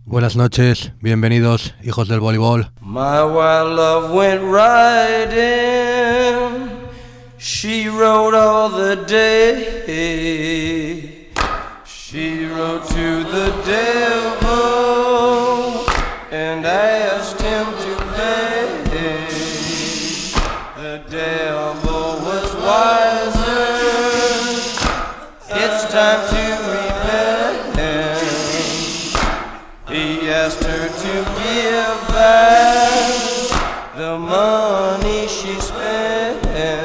Buenas noches, bienvenidos, hijos del voleibol. My wild love went riding, she rode all the day, she rode to the devil and asked him to pay. The devil was wiser, it's time to repent. He asked her to give back the money she spent.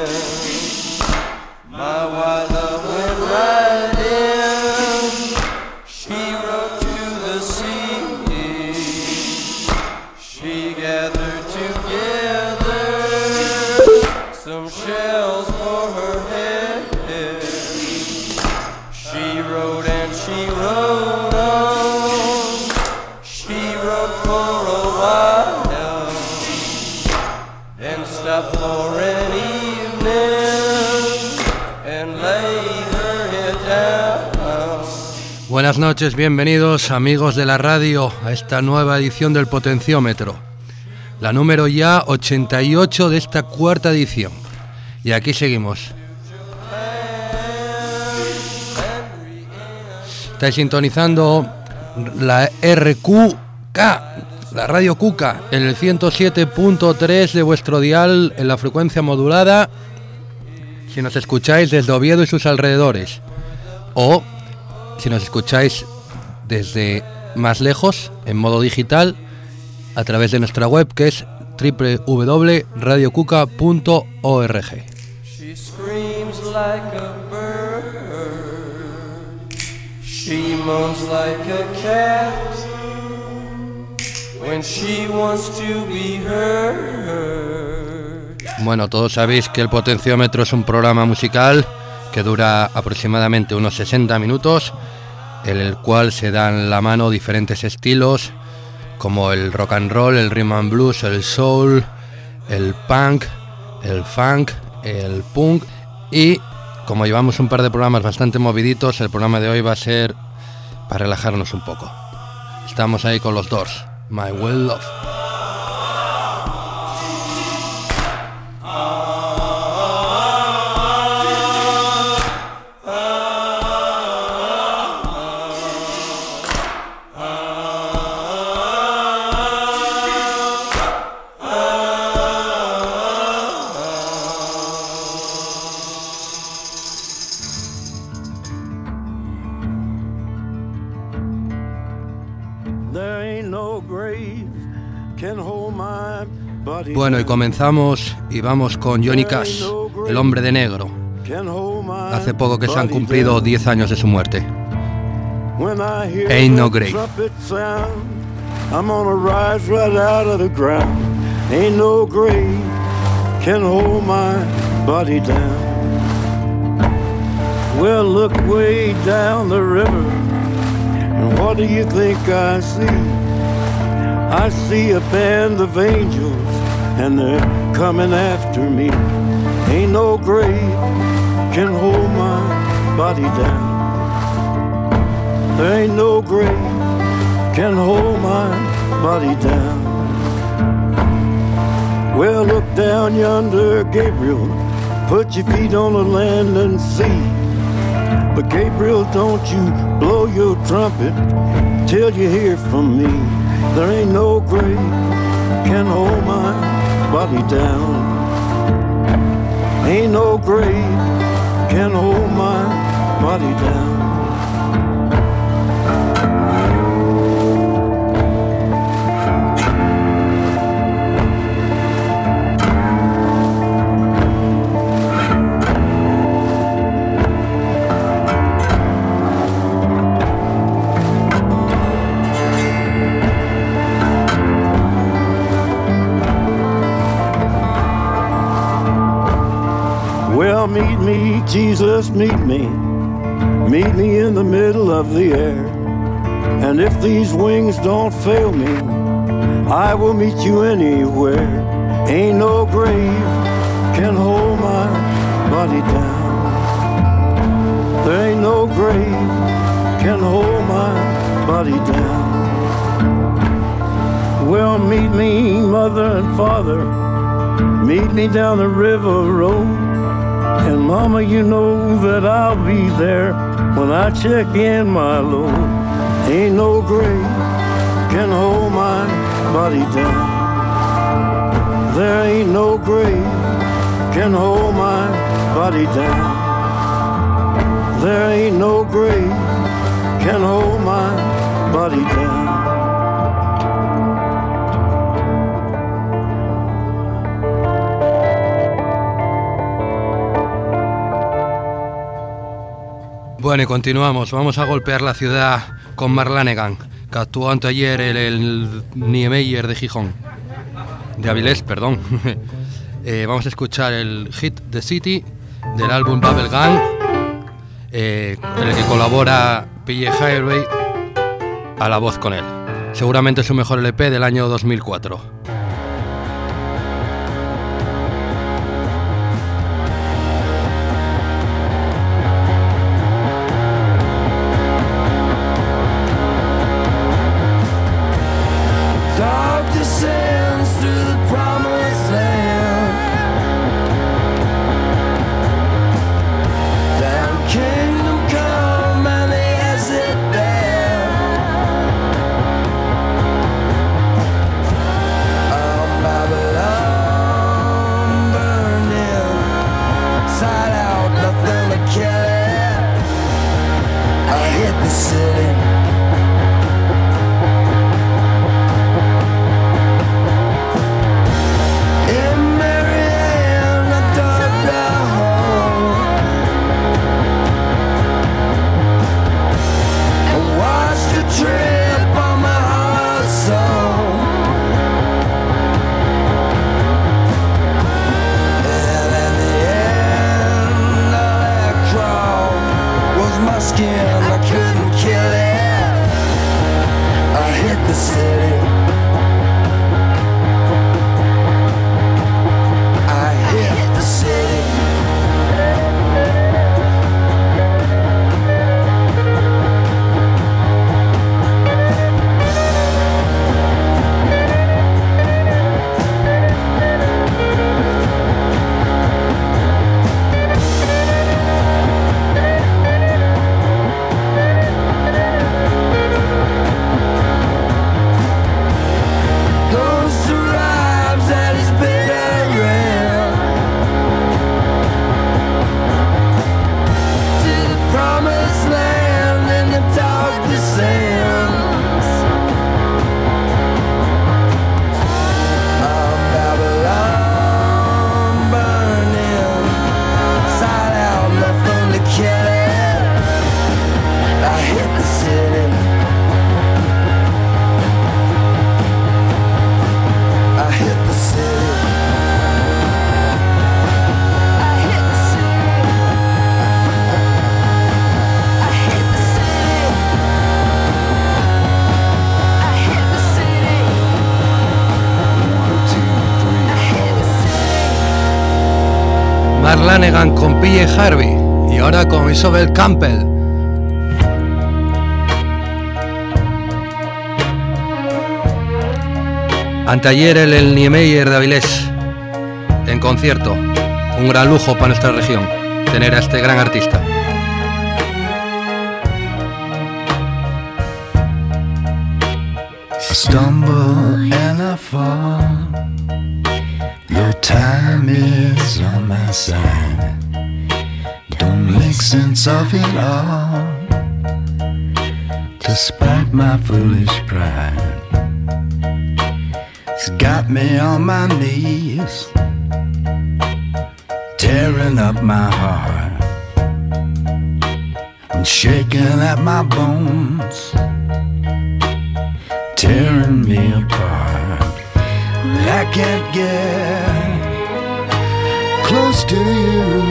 My wild love went riding, she rode to the sea, she gathered together some shells for her head. She rode and she rode on, she rode for a while, then stopped for an evening and laid her head down. Buenas noches, bienvenidos, amigos de la radio, a esta nueva edición del Potenciómetro, la número ya 88 de esta cuarta edición. Y aquí seguimos. Estáis sintonizando la RQK, la Radio Cuca, en el 107.3 de vuestro dial en la frecuencia modulada, si nos escucháis desde Oviedo y sus alrededores, o si nos escucháis desde más lejos, en modo digital, a través de nuestra web, que es www.radiocuca.org. She screams like a bird, she moans like a cat, when she wants to be heard. Bueno, todos sabéis que el Potenciómetro es un programa musical que dura aproximadamente unos 60 minutos, en el cual se dan la mano diferentes estilos, como el rock and roll, el rhythm and blues, el soul, el punk, el funk, el punk, y como llevamos un par de programas bastante moviditos, el programa de hoy va a ser para relajarnos un poco. Estamos ahí con los Doors, My Well Love. Bueno, y comenzamos y vamos con Johnny Cash, el hombre de negro. Hace poco que se han cumplido 10 años de su muerte. Ain't no grave. I'm gonna rise right out of the ground. Ain't no grave can hold my body down. Well, look way down the river, and what do you think I see? I see a band of angels, and they're coming after me. Ain't no grave can hold my body down. There ain't no grave can hold my body down. Well, look down yonder, Gabriel, put your feet on the land and see. But Gabriel, don't you blow your trumpet till you hear from me. There ain't no grave can hold my body down. Ain't no grave can hold my body down. Well, meet me, Jesus, meet me in the middle of the air. And if these wings don't fail me, I will meet you anywhere. Ain't no grave can hold my body down. There ain't no grave can hold my body down. meet me, mother and father. Meet me down the river road. And mama, you know that I'll be there when I check in my load. Ain't no grave can hold my body down. There ain't no grave can hold my body down. There ain't no grave can hold my body down. Bueno, y continuamos. Vamos a golpear la ciudad con Mark Lanegan, que actuó anteayer en el Niemeyer de Gijón. De Avilés, perdón. Vamos a escuchar el hit The City del álbum Bubblegum, en el que colabora PJ Harvey a la voz con él. Seguramente es su mejor LP del año 2004. Mark Lanegan con PJ Harvey y ahora con Isobel Campbell. Anteayer el Niemeyer de Avilés en concierto. Un gran lujo para nuestra región tener a este gran artista. I stumble and I fall. Your time is on my side. Don't make sense of it all, despite my foolish pride. It's got me on my knees, tearing up my heart and shaking at my bones, tearing me apart. I can't get close to you.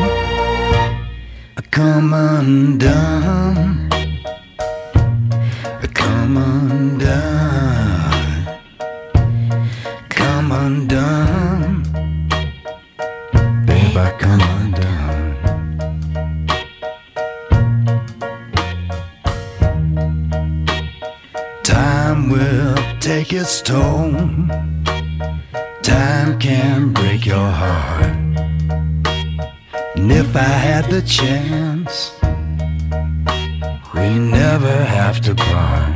I come undone. I come undone. Come undone. Babe, I come undone. Time will take its toll. Time can break your heart. And if I had the chance, we never have to part.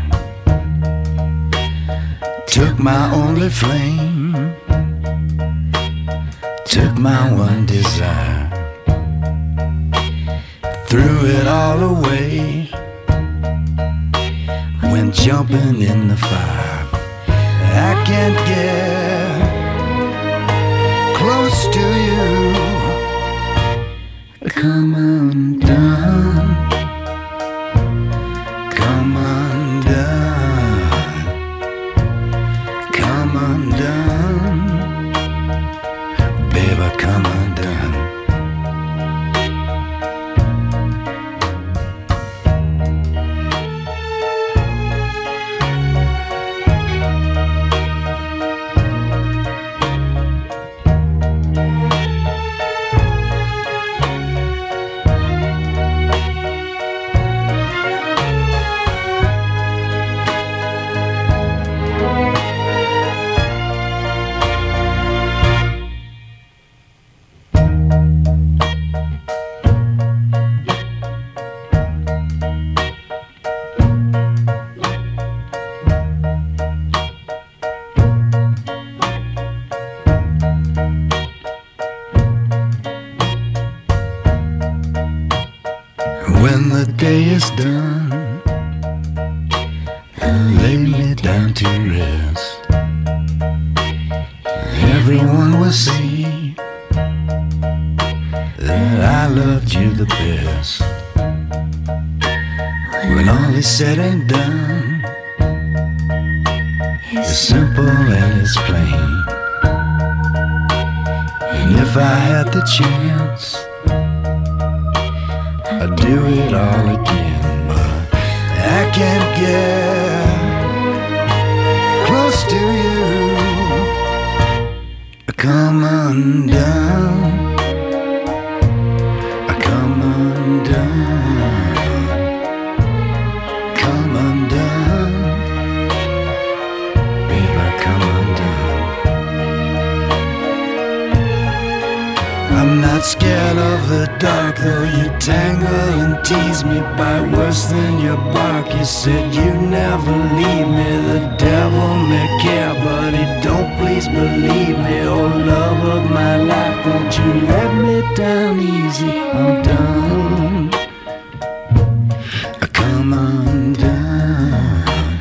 Took my only flame, took my one desire, threw it all away, went jumping in the fire. I can't get close to you. Come undone, come undone, come undone, baby, come undone. When the day is done, lay me down to rest. Everyone will see that I loved you the best. When all is said and done, it's simple and it's plain. And if I had the chance, I'd do it all again, but I can't get close to you. Come undone, come undone, come undone, baby, come undone. I'm not scared of the dark, though you tangle and tease me by worse than your bark. You said you'd never leave me, the devil may care, but he don't please believe me. Oh, love of my life, won't you let me down easy? I'm done. Come undone,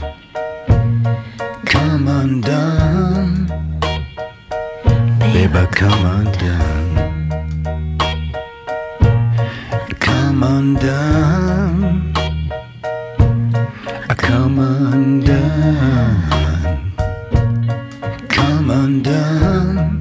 come undone, baby, come undone. Come undone, come undone, come undone,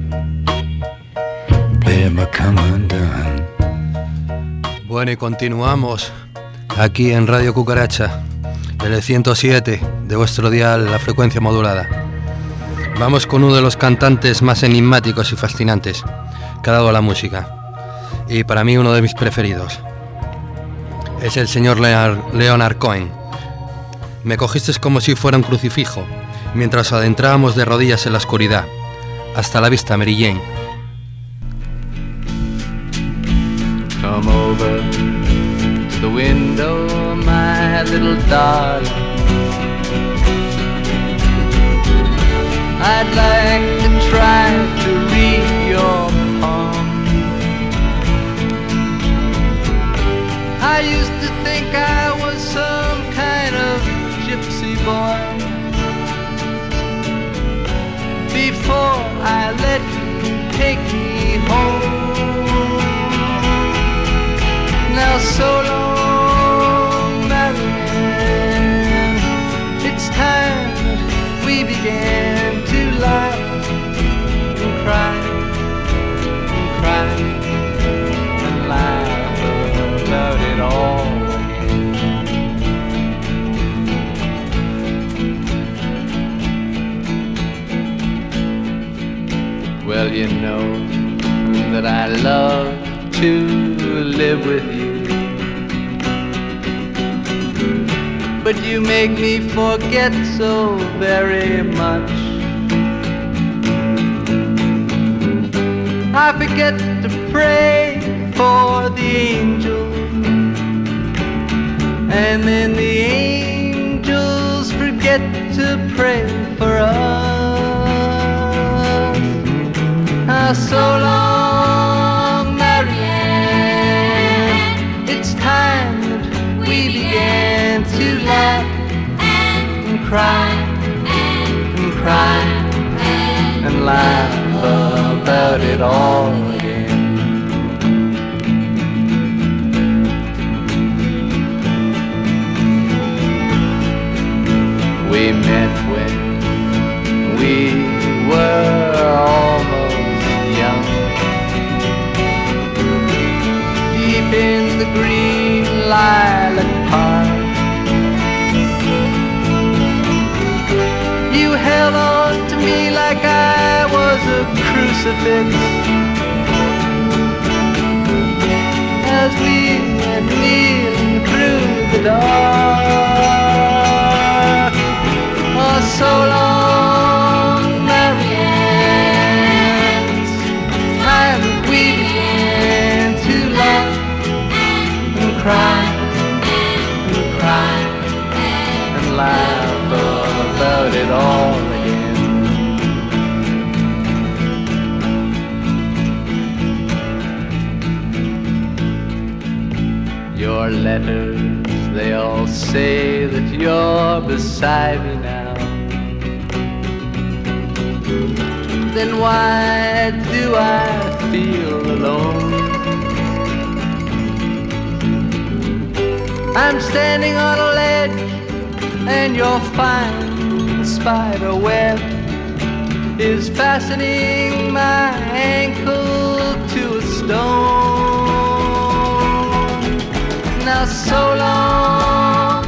baby, come undone. Bueno, y continuamos aquí en Radio Cucaracha, el 107 de vuestro dial, la frecuencia modulada. Vamos con uno de los cantantes más enigmáticos y fascinantes que ha dado la música, y para mí uno de mis preferidos. Es el señor Leonard Cohen. Me cogiste como si fuera un crucifijo, mientras adentrábamos de rodillas en la oscuridad. Hasta la vista, Mary Jane. Come over to the window, my little darling. I'd like to try to read your palm. I used to think I was some kind of gypsy boy before I let you take me home. Now so long, Marilyn, it's time that we began to laugh and cry and cry and laugh about it all again. Well, you know that I love to live with you, but you make me forget so very much. I forget to pray for the angels, and then the angels forget to pray for us. So long, Marianne, it's time that we began to laugh and cry and cry and laugh about it all again. We met when we were almost young, deep in the green lilac park. You held on to me like I was a crucifix as we went kneeling through the dark. Oh, so long, Marianne, it's time that we began to laugh and cry and cry and laugh about it all again. Your letters, they all say that you're beside me now. Then why do I feel alone? I'm standing on a ledge and your fine spider web is fastening my ankle to a stone. Now so long,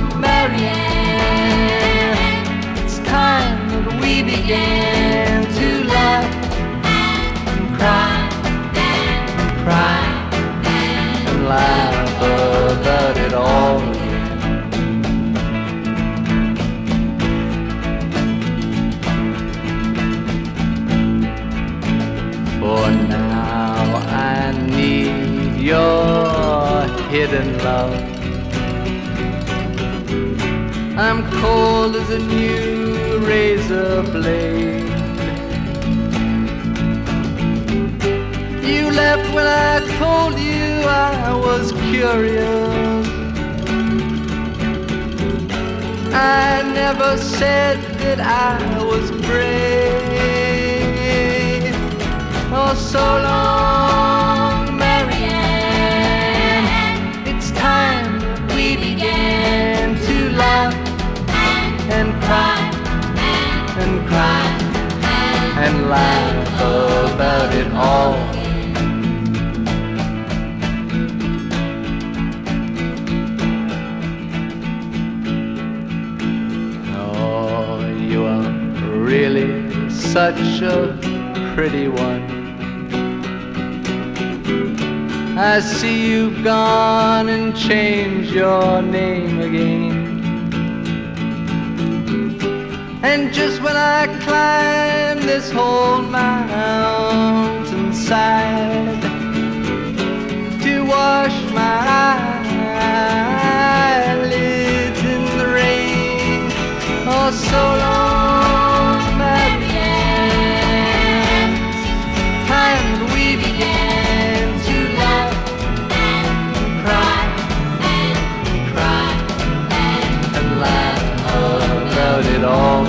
Marianne, it's time that we began to laugh and cry and cry and laugh about it all again. For now I need your hidden love. I'm cold as a new razor blade. You left when I told you I was curious. I never said that I was brave. Oh, so long, Marianne, it's time that we began to laugh and cry and cry and laugh about it all. Oh, you are really such a pretty one. I see you've gone and changed your name again. And just when I climb this whole mountainside to wash my eyelids in the rain, oh, so long, Marianne, time that we began to laugh and cry and cry and laugh about it all.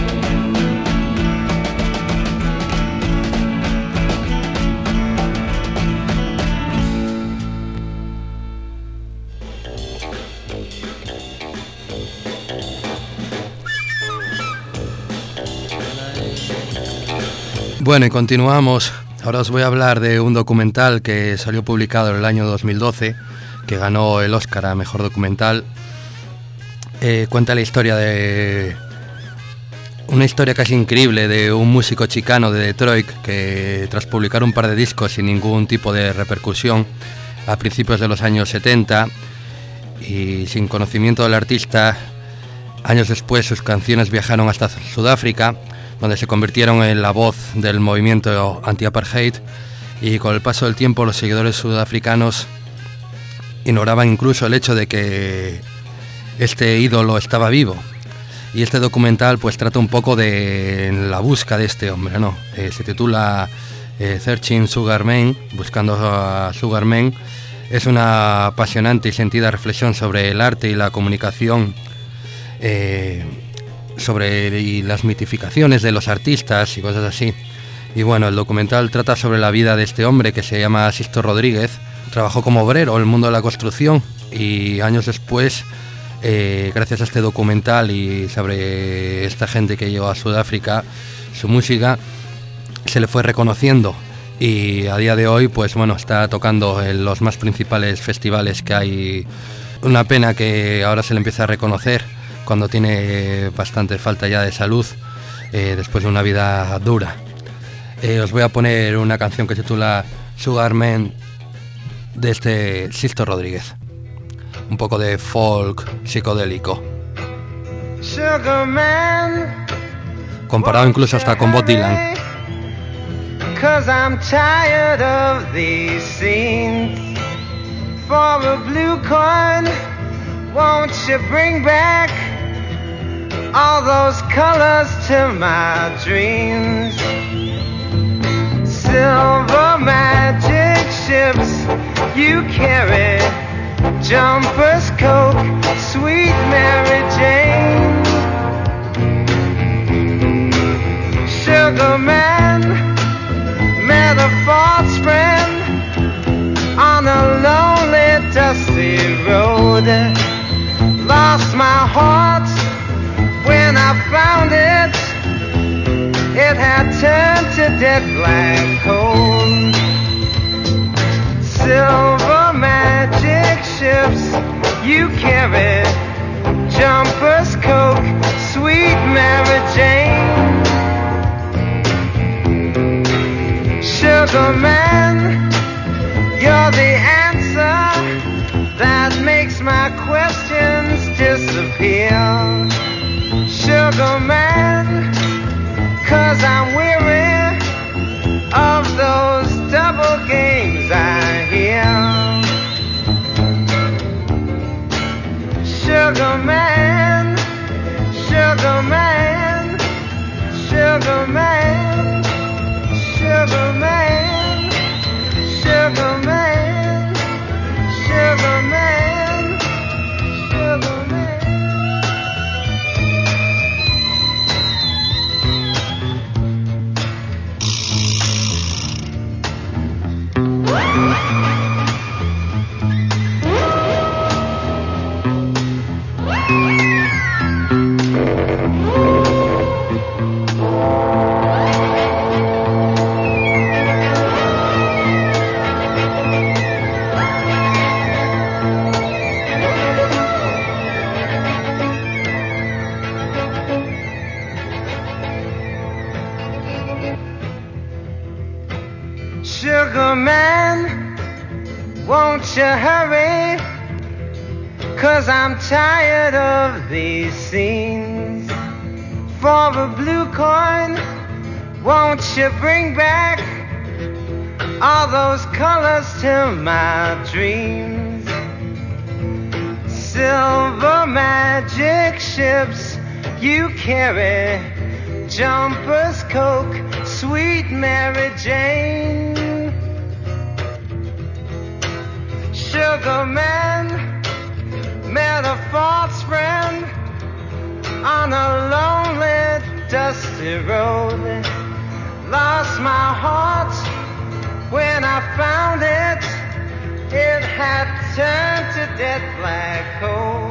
Bueno, y continuamos. Ahora os voy a hablar de un documental que salió publicado en el año 2012, que ganó el Oscar a Mejor Documental. Cuenta la historia de... una historia casi increíble de un músico chicano de Detroit que, tras publicar un par de discos sin ningún tipo de repercusión a principios de los años 70 y sin conocimiento del artista, Años después sus canciones viajaron hasta Sudáfrica, donde se convirtieron en la voz del movimiento anti-apartheid, y con el paso del tiempo los seguidores sudafricanos ignoraban incluso el hecho de que este ídolo estaba vivo. Y este documental pues trata un poco de la busca de este hombre, ¿no? Se titula Searching Sugar Man, buscando a Sugar Man. Es una apasionante y sentida reflexión sobre el arte y la comunicación, sobre las mitificaciones de los artistas y cosas así. Y bueno, el documental trata sobre la vida de este hombre que se llama Sisto Rodríguez. Trabajó como obrero en el mundo de la construcción y años después, gracias a este documental y sobre esta gente que llegó a Sudáfrica, su música se le fue reconociendo, y a día de hoy pues bueno, está tocando en los más principales festivales que hay. Una pena que ahora se le empiece a reconocer cuando tiene bastante falta ya de salud, después de una vida dura. Os voy a poner una canción que se titula Sugar Man de este Sisto Rodríguez, un poco de folk psicodélico, comparado incluso hasta con Bob Dylan. 'Cause I'm tired of these scenes. For a blue coin, won't you bring back all those colors to my dreams? Silver magic ships you carry, jumpers, Coke, sweet Mary Jane. Sugar man met a false friend on a lonely, dusty road. Lost my heart when I found it. It had turned to dead black coal. Silver magic ships you carry, jumpers, Coke, sweet Mary Jane. Sugar man, you're the answer that makes my questions disappear. Sugar man, 'cause I'm weary of those double games I hear. Sugar man, sugar man, sugar man, sugar man, sugar man, sugar man, sugar man. Sugar man, won't you hurry? 'Cause I'm tired of these scenes. For a blue coin, won't you bring back all those colors to my dreams? Silver magic ships you carry, jumpers, Coke, sweet Mary Jane. Sugar man met a false friend on a lonely, dusty road. Lost my heart when I found it. It had turned to dead black coal.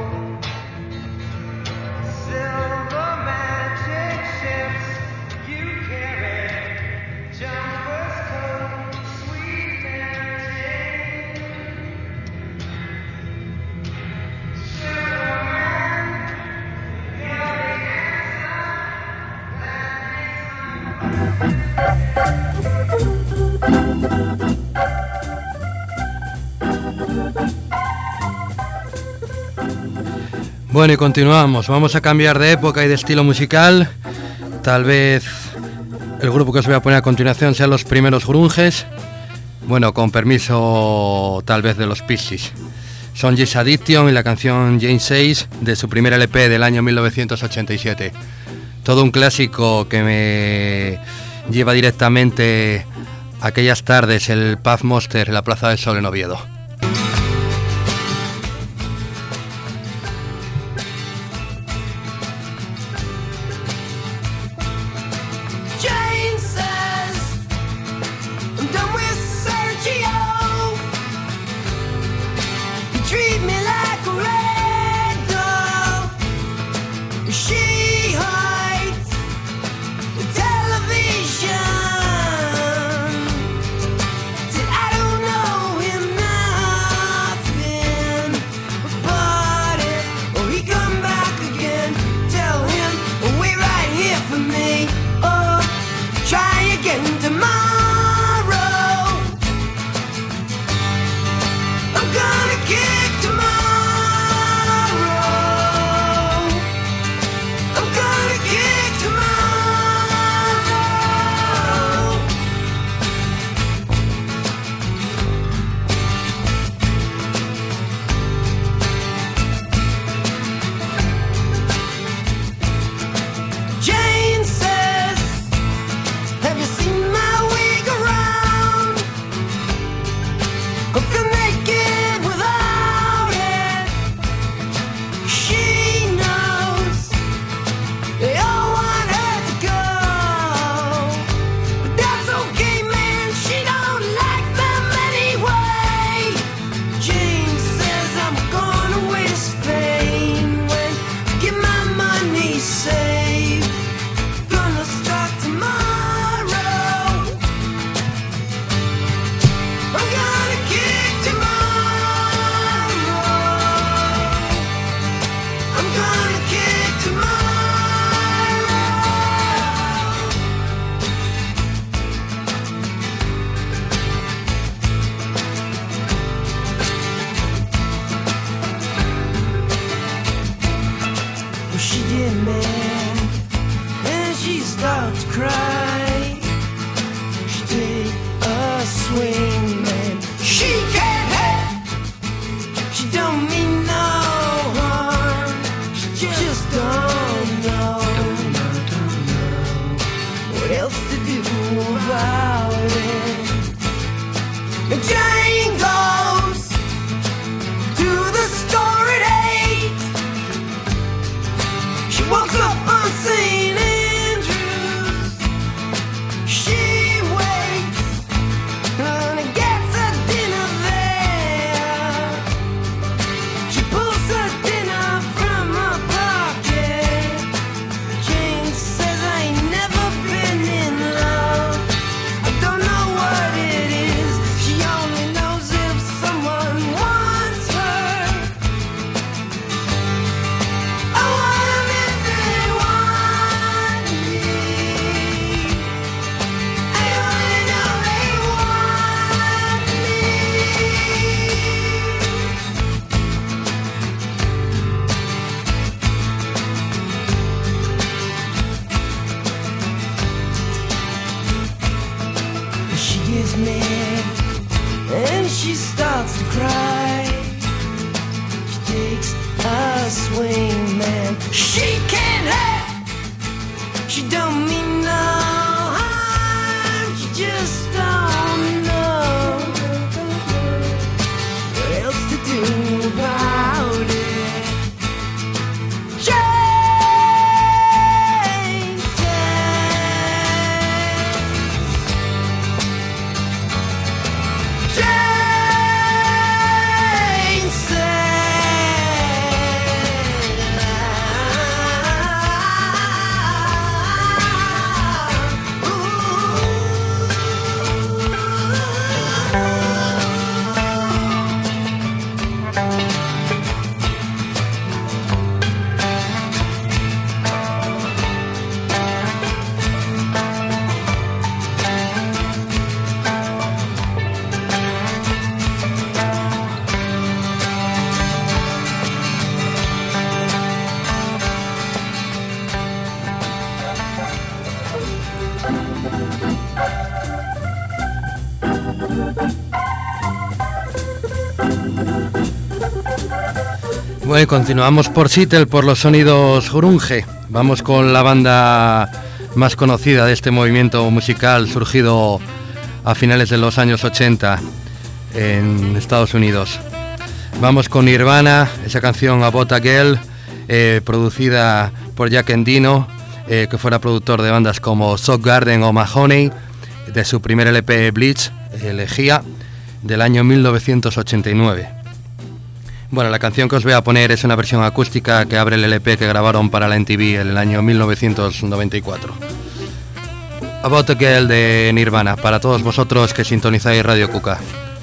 Silver magic ships you carry, jumpers, Coke, sweet Mary Jane. Sugar man, you're the Bueno, y continuamos. Vamos a cambiar de época y de estilo musical. Tal vez el grupo que os voy a poner a continuación sean los primeros grunges. Bueno, con permiso tal vez de los Pixies. Son Yes Addiction y la canción Jane Says de su primer LP del año 1987. Todo un clásico que me lleva directamente a aquellas tardes, el Pub Monster en la Plaza del Sol en Oviedo. Yeah! Bueno, y continuamos por Seattle, por los sonidos grunge. Vamos con la banda más conocida de este movimiento musical surgido a finales de los años 80 en Estados Unidos. Vamos con Nirvana, esa canción About a Girl, producida por Jack Endino, que fuera productor de bandas como Soundgarden o Mahoney, de su primer LP Bleach, Elegía, del año 1989. Bueno, la canción que os voy a poner es una versión acústica que abre el LP que grabaron para la MTV en el año 1994. About a Girl de Nirvana, para todos vosotros que sintonizáis Radio Kuka.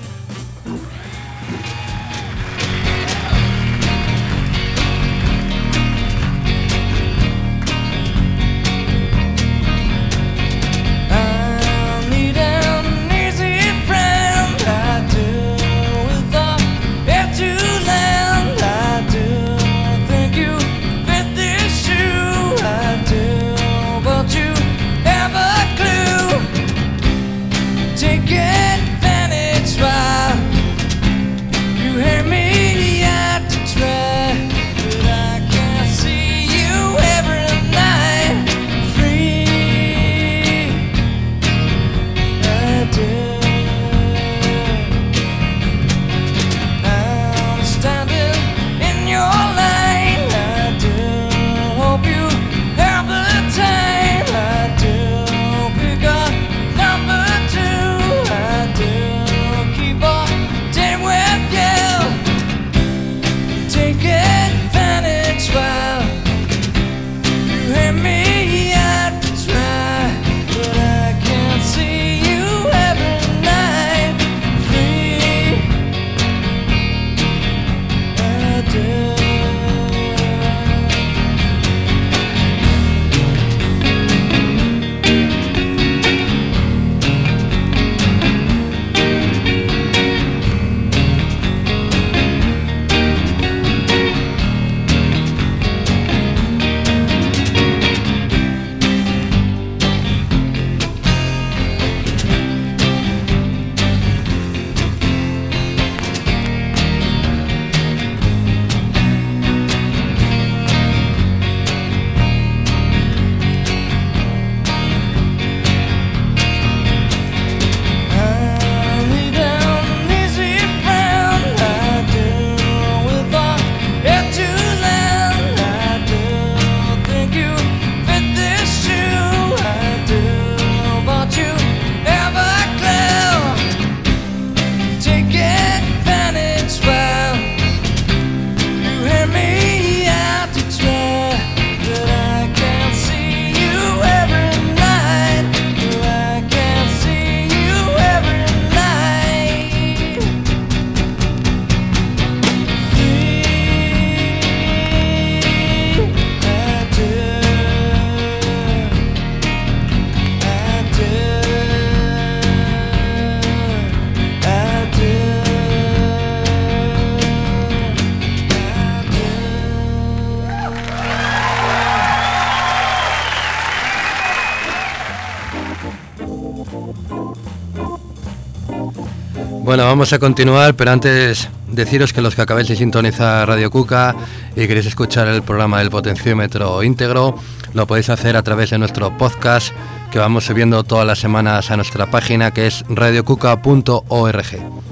Bueno, vamos a continuar, pero antes deciros que los que acabáis de sintonizar Radio Kuka y queréis escuchar el programa del potenciómetro íntegro, lo podéis hacer a través de nuestro podcast que vamos subiendo todas las semanas a nuestra página, que es radiokuka.org.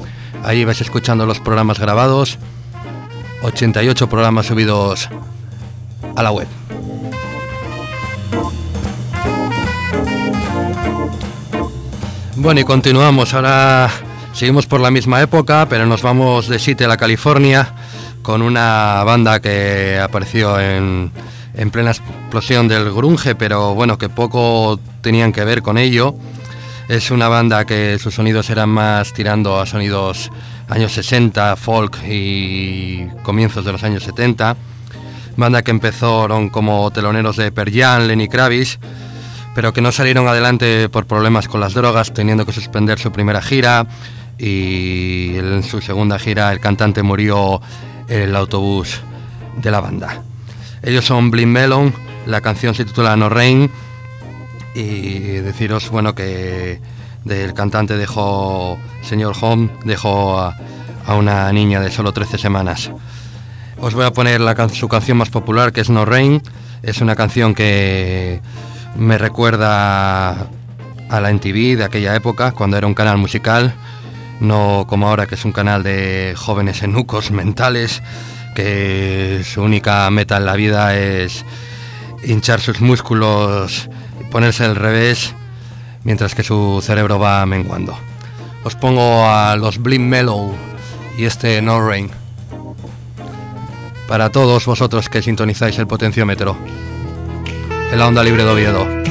Ahí vais escuchando los programas grabados, 88 programas subidos a la web. Bueno, y continuamos. Ahora seguimos por la misma época, pero nos vamos de Seattle a California con una banda que apareció en plena explosión del grunge, pero bueno, que poco tenían que ver con ello. Es una banda que sus sonidos eran más tirando a sonidos años 60, folk y comienzos de los años 70. Banda que empezaron como teloneros de Pearl Jam, Lenny Kravitz, pero que no salieron adelante por problemas con las drogas, teniendo que suspender su primera gira, y en su segunda gira el cantante murió en el autobús de la banda. Ellos son Blind Melon, la canción se titula No Rain, y deciros, bueno, que del cantante señor Home dejó a una niña de solo 13 semanas. Os voy a poner su canción más popular, que es No Rain. Es una canción que me recuerda a la MTV de aquella época, cuando era un canal musical, no como ahora, que es un canal de jóvenes eunucos mentales, que su única meta en la vida es hinchar sus músculos y ponerse al revés, mientras que su cerebro va menguando. Os pongo a los Blind Mellow y este No Rain, para todos vosotros que sintonizáis el potenciómetro en la onda libre de Oviedo.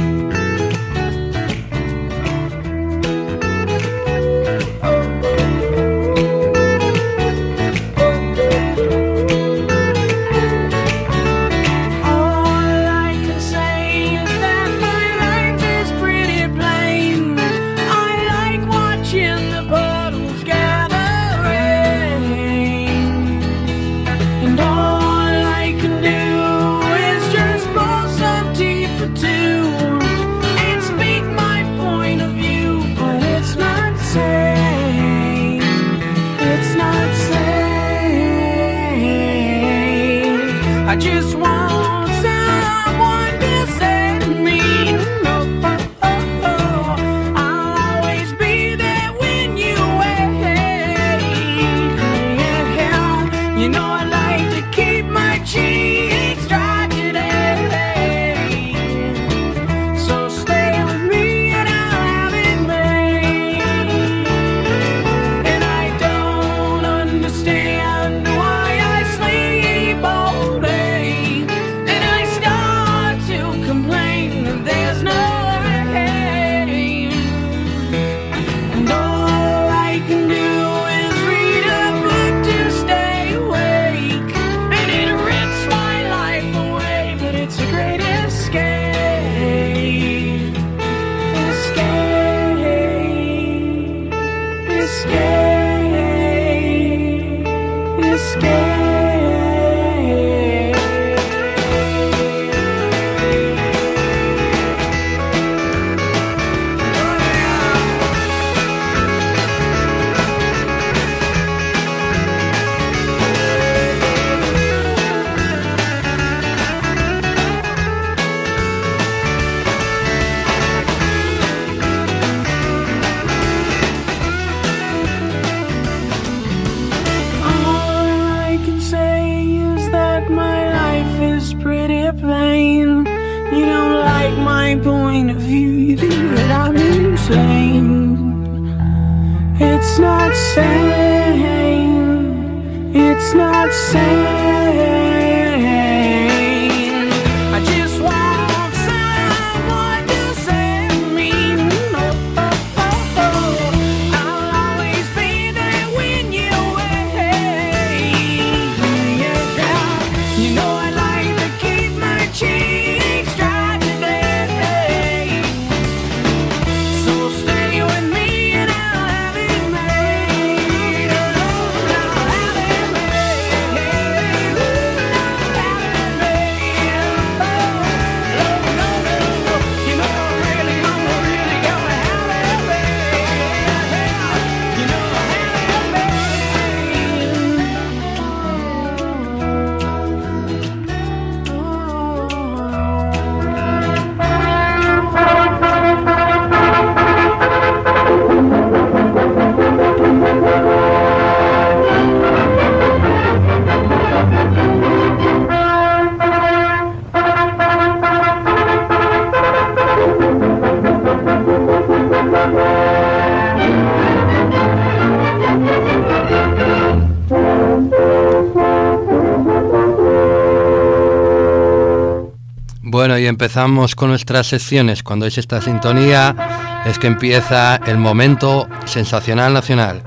Bueno, y empezamos con nuestras secciones. Cuando es esta sintonía es que empieza el momento sensacional nacional.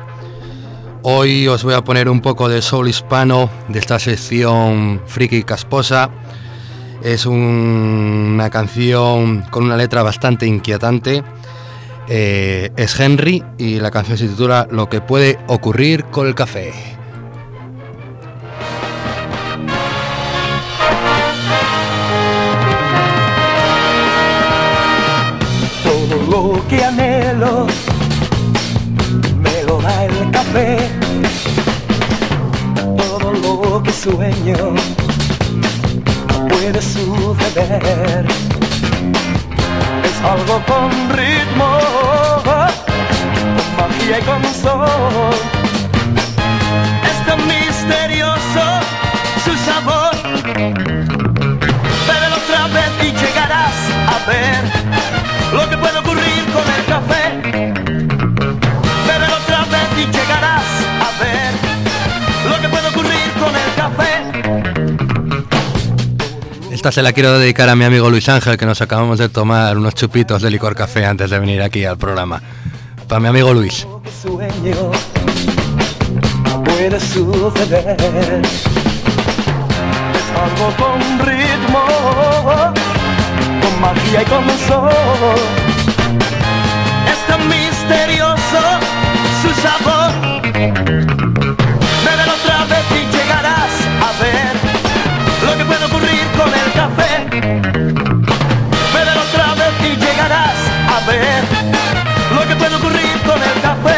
Hoy os voy a poner un poco de soul hispano de esta sección friki casposa. Es una canción con una letra bastante inquietante. Es Henry y la canción se titula Lo que puede ocurrir con el café. que anhelo me lo da el café. Todo lo que sueño puede suceder. Es algo con ritmo, con magia y con sol. Es tan misterioso su sabor. Bébelo otra vez y llegarás a ver lo que puede ocurrir con el café. Bébelo otra vez y llegarás a ver lo que puede ocurrir con el café. Esta se la quiero dedicar a mi amigo Luis Ángel, que nos acabamos de tomar unos chupitos de licor café antes de venir aquí al programa. Para mi amigo Luis. Sueño puede suceder. Es algo con ritmo, con magia y con sol. Es tan misterioso su sabor. Bébelo otra vez y llegarás a ver lo que puede ocurrir con el café. Bébelo otra vez y llegarás a ver lo que puede ocurrir con el café.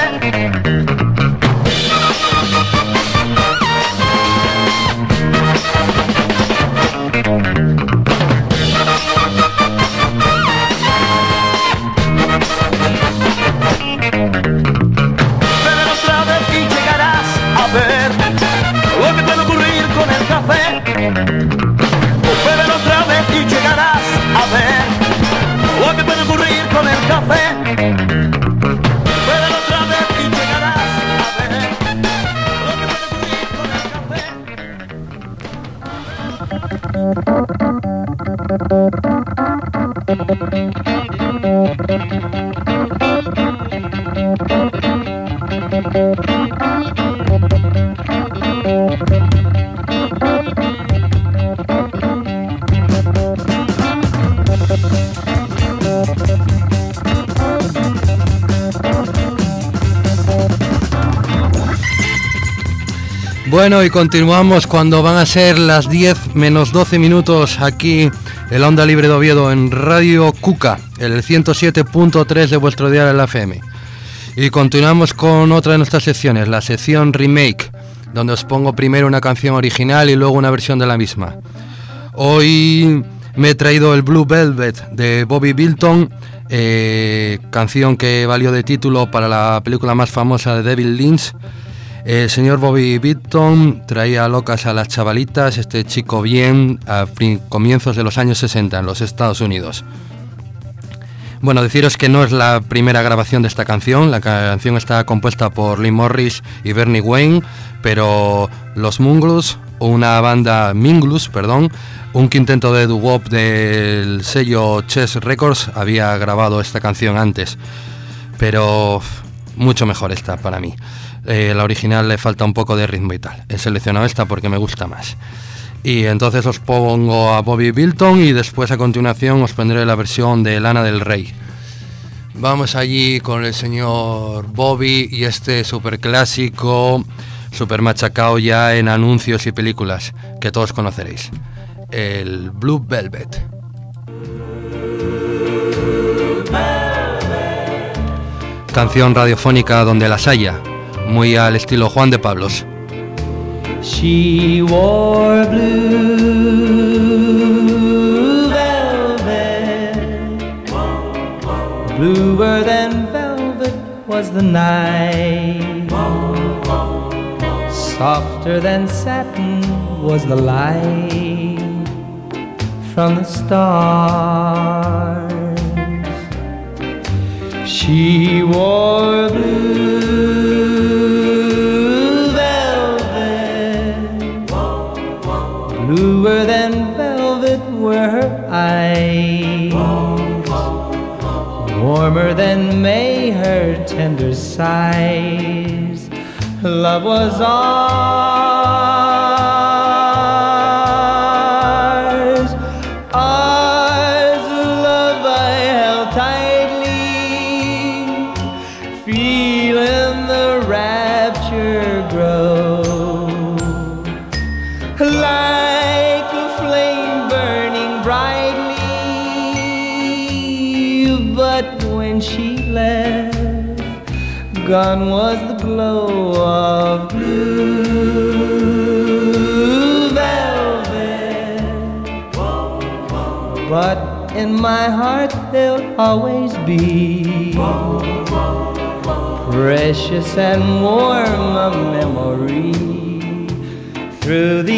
Bébelo otra vez y llegarás a ver lo que puede ocurrir con el café. Bébelo otra vez y llegarás a ver lo que puede ocurrir con el café. Bébelo otra vez y llegarás a ver lo que puede ocurrir con el café. Bueno, y continuamos cuando van a ser las 10 menos 12 minutos aquí en la Onda Libre de Oviedo en Radio Cuca, el 107.3 de vuestro dial en la FM. Y continuamos con otra de nuestras secciones, la sección Remake, donde os pongo primero una canción original y luego una versión de la misma. Hoy me he traído el Blue Velvet de Bobby Bilton, canción que valió de título para la película más famosa de David Lynch. El señor Bobby Bilton traía locas a las chavalitas, este chico bien, a comienzos de los años 60 en los Estados Unidos. Bueno, deciros que no es la primera grabación de esta canción. La canción está compuesta por Lee Morris y Bernie Wayne, pero los Minglus, un quinteto de doo-wop del sello Chess Records, había grabado esta canción antes, pero mucho mejor esta para mí. La original le falta un poco de ritmo y tal. He seleccionado esta porque me gusta más. Y entonces os pongo a Bobby Bilton y después a continuación os pondré la versión de Lana del Rey. Vamos allí con el señor Bobby y este super clásico, super machacado ya en anuncios y películas que todos conoceréis. El Blue Velvet. Canción radiofónica donde las haya, muy al estilo Juan de Pablos. She wore blue velvet, bluer than velvet was the night, softer than satin was the light from the stars. She wore blue velvet, bluer than velvet were her eyes, warmer than May her tender sighs. Love was ours, ours, love I held tightly, feeling the rapture grow, like a flame burning brightly. But but when she left, gone was the glow of blue velvet. But in my heart there'll always be precious and warm a memory through the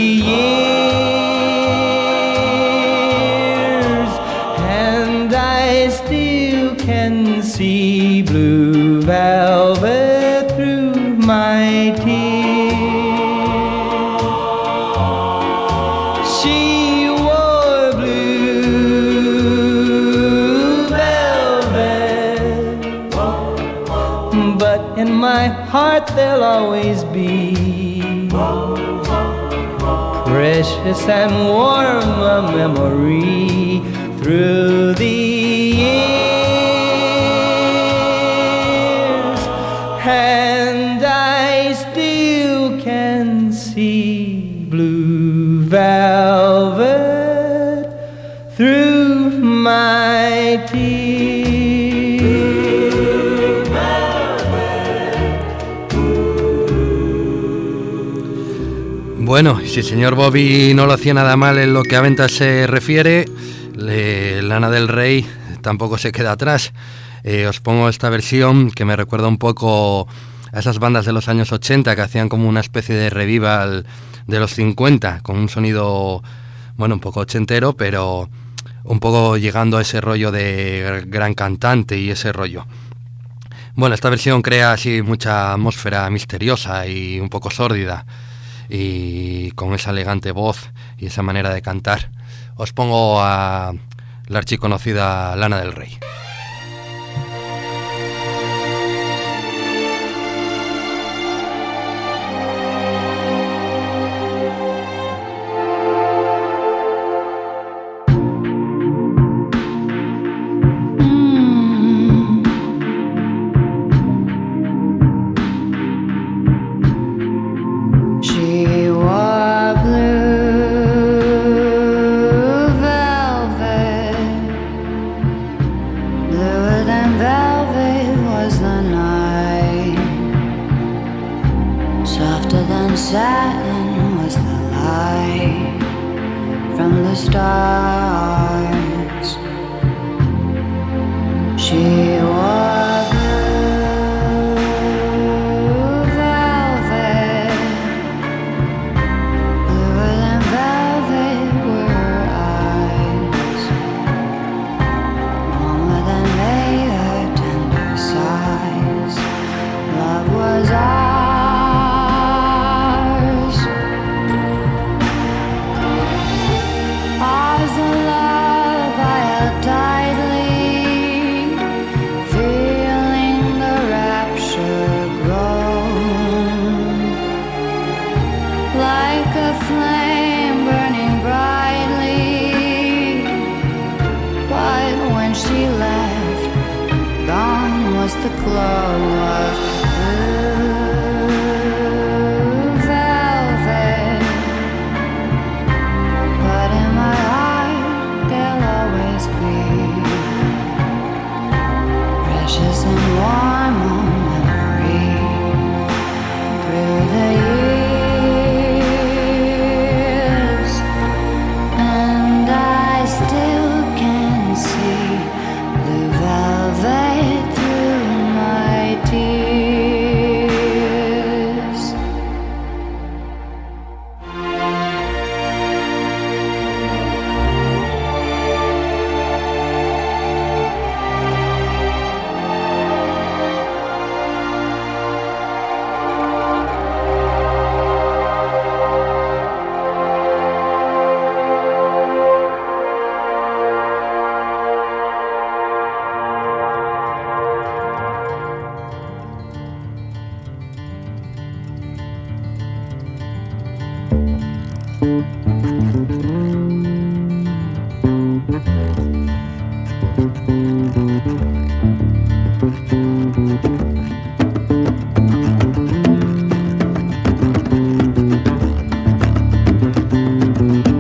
years, and I still can see blue velvet through my tears. She wore blue velvet, but in my heart there'll always be precious and warm a memory through the years, and I still can see blue velvet through my tears. Bueno, si el señor Bobby no lo hacía nada mal en lo que a ventas se refiere, Lana del Rey tampoco se queda atrás. Os pongo esta versión que me recuerda un poco a esas bandas de los años 80 que hacían como una especie de revival de los 50, con un sonido, bueno, un poco ochentero, pero un poco llegando a ese rollo de gran cantante y ese rollo. Bueno, esta versión crea así mucha atmósfera misteriosa y un poco sórdida, y con esa elegante voz y esa manera de cantar. Os pongo a la archiconocida Lana del Rey.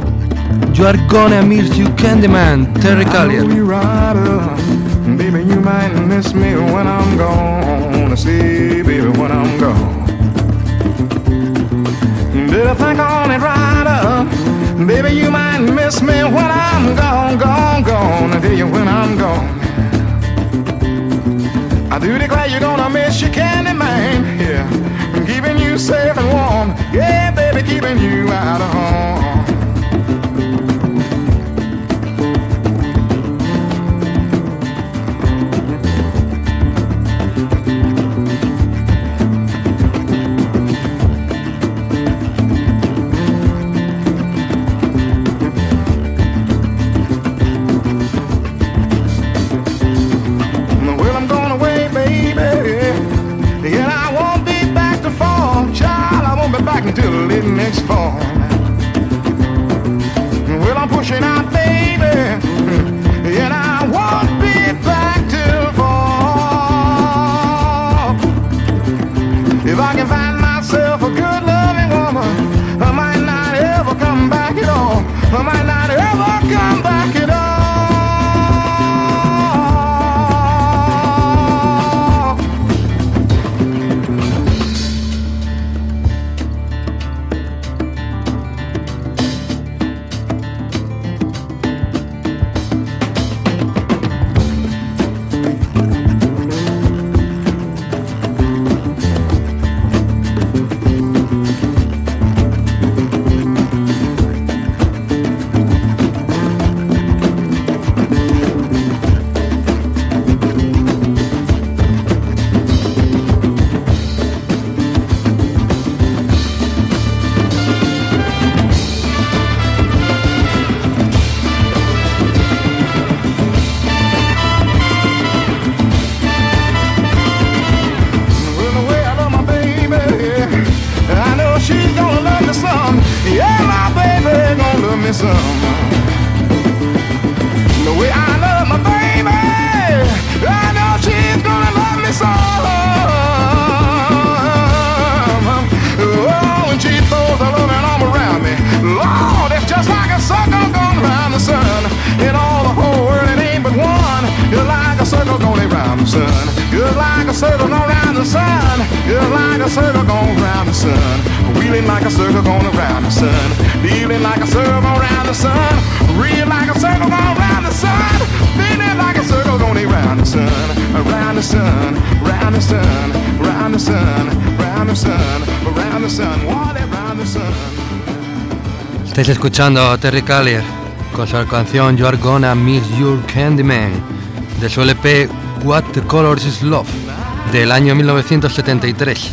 You are gonna miss you Candyman, Terry Callier. Baby, you my might miss me when I'm gone. See, baby, when I'm gone. Did I think on it right up? Baby, you might miss me when I'm gone, gone, gone. I tell you when I'm gone. I do declare you're gonna miss your candy man. Yeah, keeping you safe and warm. Yeah, baby, keeping you out of harm. Until late next fall. Well, I'm pushing out, baby, and I won't be back till fall. If I can find myself a good loving woman, I might not ever come back at all. I might not ever come back at all. The way I love my baby, I know she's gonna love me some. Oh, when she throws her loving arm around me, Lord, it's just like a circle going around the sun. In all the whole world, it ain't but one. You're like a circle going around the sun. You're like a circle going around the sun. You're like a circle going around the sun. Wheeling like a circle going around the sun. Feeling like a circle going around the sun. Real like a circle going around the sun. Feeling like a circle going around the sun. Around the sun, round the sun, round the sun, round the sun, around the sun, what around the sun. Estáis escuchando a Terry Callier con su canción You're Gonna Miss Your Candyman de su LP What the Colors is Love del año 1973.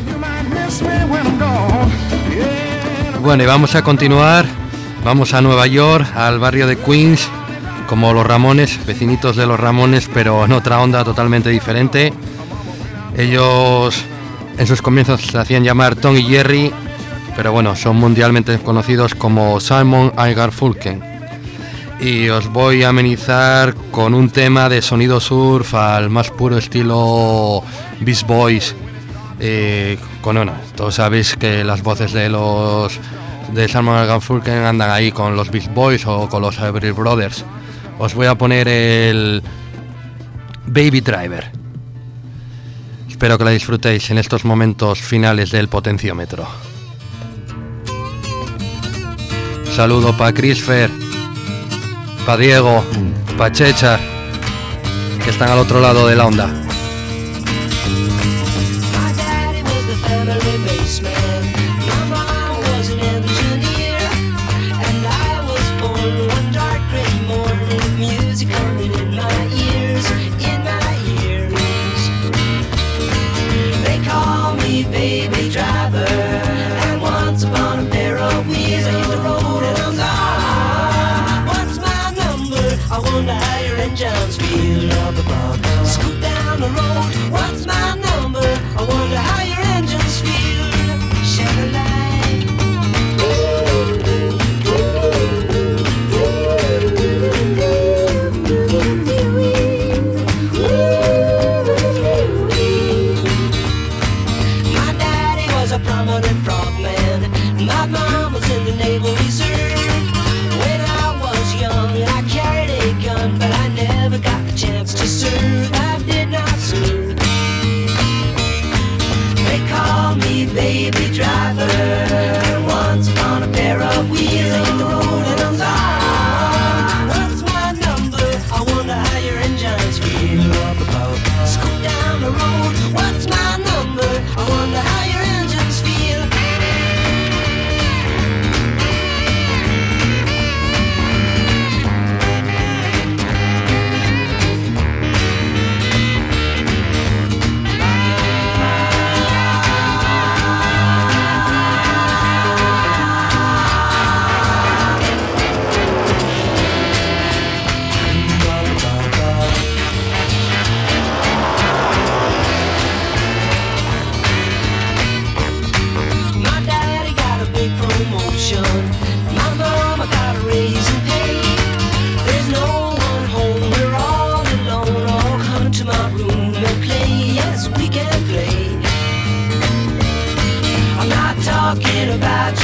Bueno, y vamos a continuar. Vamos a Nueva York, al barrio de Queens, como los Ramones, vecinitos de los Ramones, pero en otra onda totalmente diferente. Ellos en sus comienzos se hacían llamar Tom y Jerry, pero bueno, son mundialmente conocidos como Simon y Garfunkel. Y os voy a amenizar con un tema de sonido surf al más puro estilo Beach Boys. Bueno, todos sabéis que las voces de Simon y Garfunkel andan ahí con los Beach Boys o con los Everly Brothers. Os voy a poner el Baby Driver. Espero que la disfrutéis en estos momentos finales del potenciómetro. Saludo para Chrisfer, para Diego, para Checha, que están al otro lado de la onda. Baby driver, and once upon a pair of wheels I used to roll in a car. What's my number? I wonder how your engines feel up above. Scoot down the road. What's my number? I wonder how your engines feel.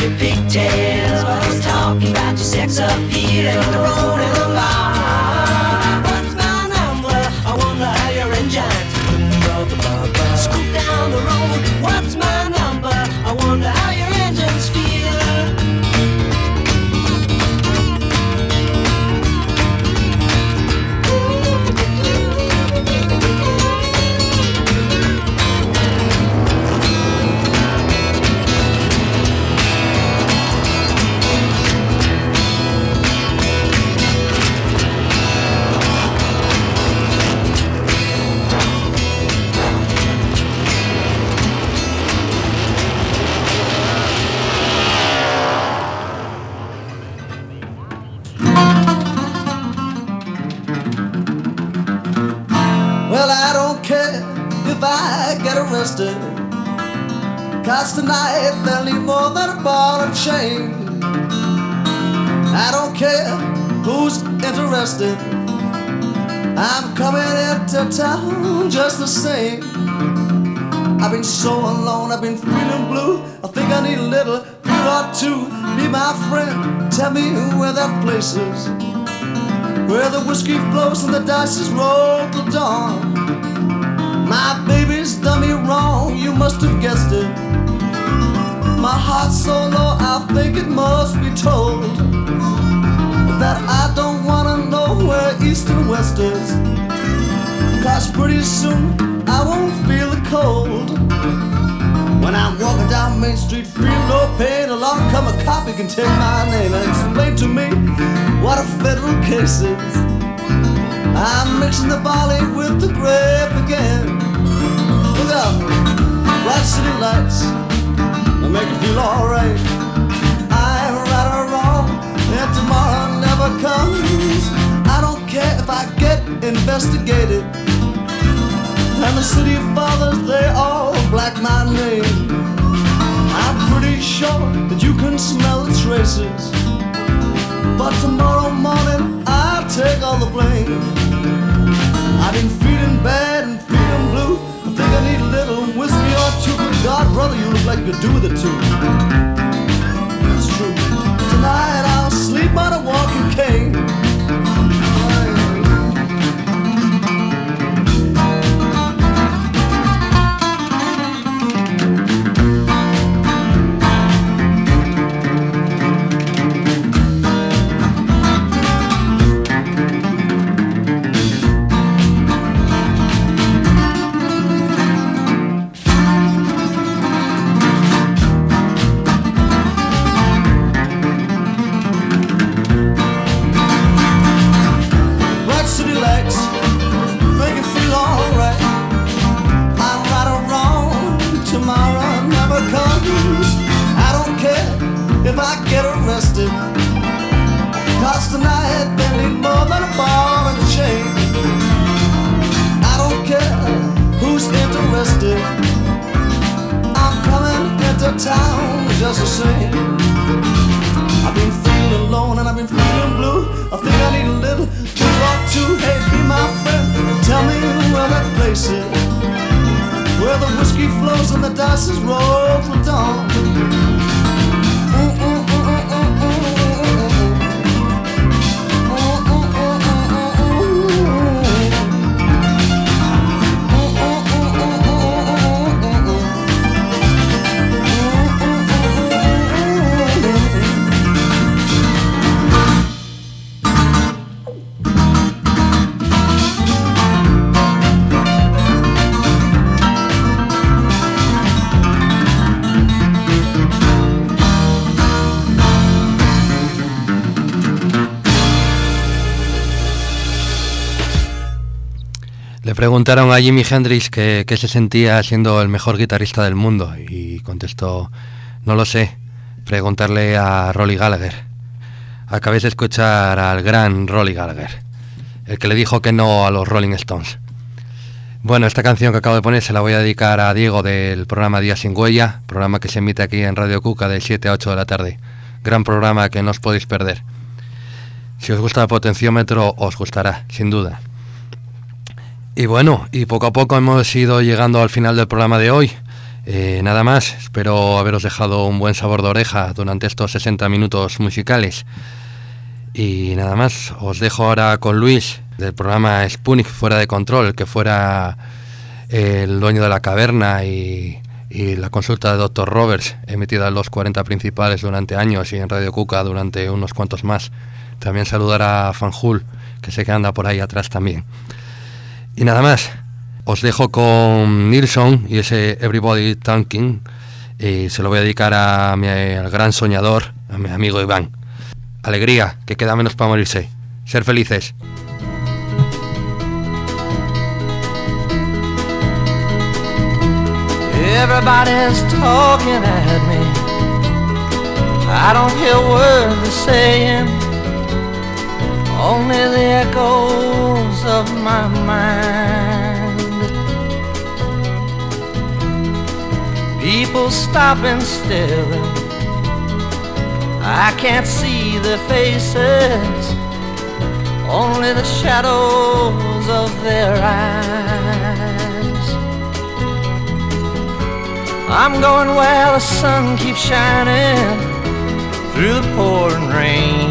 your pigtails. But he's talking about your sex appeal and the road and the bar. What's my number? I wonder how your engines scoot down the road. What's my number? I wonder how your engines feel. Well, I don't care if I get arrested, 'cause tonight they'll need more than a ball and chain. I don't care who's interested, I'm coming into town just the same. I've been so alone, I've been feeling blue. I think I need a little beer or two. Be my friend, tell me where that place is, where the whiskey flows and the dice is rolled till dawn. My baby's done me wrong, you must have guessed it. My heart's so low, I think it must be told that I don't wanna know where east and west is, 'cause pretty soon I won't feel the cold. When I'm walking down Main Street, feel no pain, along come a cop who can take my name and explain to me what a federal case is. I'm mixing the barley with the grape again. Look out, bright city lights, they make you feel alright. I'm right or wrong, and tomorrow never comes. I don't care if I get investigated, and the city fathers, they all black my name. I'm pretty sure that you can smell the traces, but tomorrow morning I'll take all the blame. I've been feeling bad and feeling blue. I think I need a little whiskey or two. God, brother, you look like you could do with it too. That's true. Tonight I'll sleep on a walking cane. If I get arrested, 'cause tonight they need more than a ball and a chain. I don't care who's interested, I'm coming into town just the same. I've been feeling alone and I've been feeling blue. I think I need a little beer or two. Hey, be my friend, tell me where that place is, where the whiskey flows and the dice is rolled till dawn. Le preguntaron a Jimi Hendrix qué se sentía siendo el mejor guitarrista del mundo y contestó: no lo sé, preguntarle a Rolly Gallagher. Acabéis de escuchar al gran Rolly Gallagher, el que le dijo que no a los Rolling Stones. Bueno, esta canción que acabo de poner se la voy a dedicar a Diego del programa Día Sin Huella, programa que se emite aquí en Radio Cuca de 7 a 8 de la tarde. Gran programa que no os podéis perder. Si os gusta el potenciómetro, os gustará, sin duda. Y bueno, y poco a poco hemos ido llegando al final del programa de hoy. Nada más, espero haberos dejado un buen sabor de oreja durante estos 60 minutos musicales. Y nada más, os dejo ahora con Luis del programa Sputnik Fuera de Control, que fuera el dueño de la caverna y la consulta de Dr. Roberts, emitida en los 40 principales durante años y en Radio Cuca durante unos cuantos más. También saludar a Fanjul, que sé que anda por ahí atrás también. Y nada más, os dejo con Nilsson y ese Everybody Talking, y se lo voy a dedicar al gran soñador, a mi amigo Iván. Alegría, que queda menos para morirse. Ser felices. Everybody's talking at me. I don't hear words they're saying, only the echoes of my mind. People stopping still, I can't see their faces, only the shadows of their eyes. I'm going where the sun keeps shining through the pouring rain,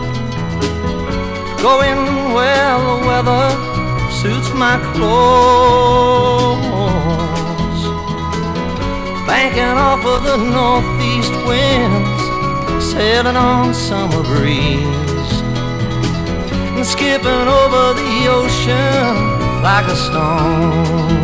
going where the weather suits my clothes, banking off of the northeast winds, sailing on summer breeze, and skipping over the ocean like a stone.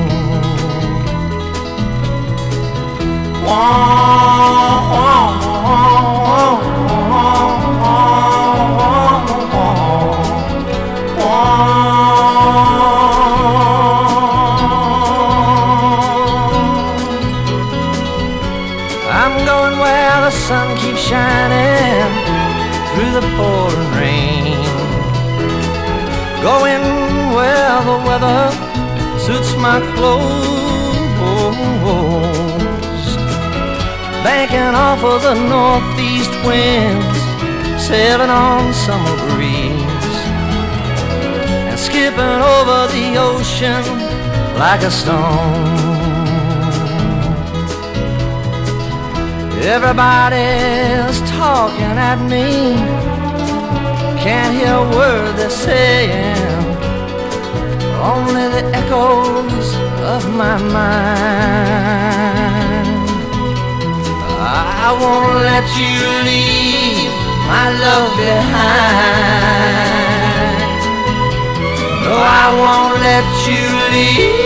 I'm going where the sun keeps shining through the pouring rain, going where the weather suits my clothes, banking off of the northeast winds, sailing on summer breeze, and skipping over the ocean like a stone. Everybody's talking at me, can't hear a word they're saying, only the echoes of my mind. I won't let you leave my love behind. No, I won't let you leave.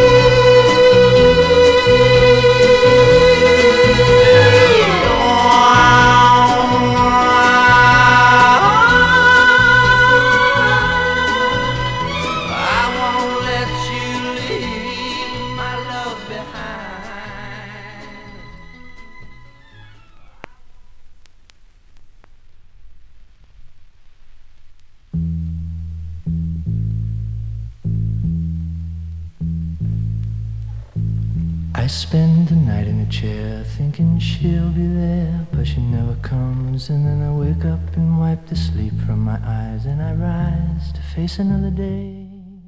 I spend the night in a chair thinking she'll be there, but she never comes. And then I wake up and wipe the sleep from my eyes, and I rise to face another day.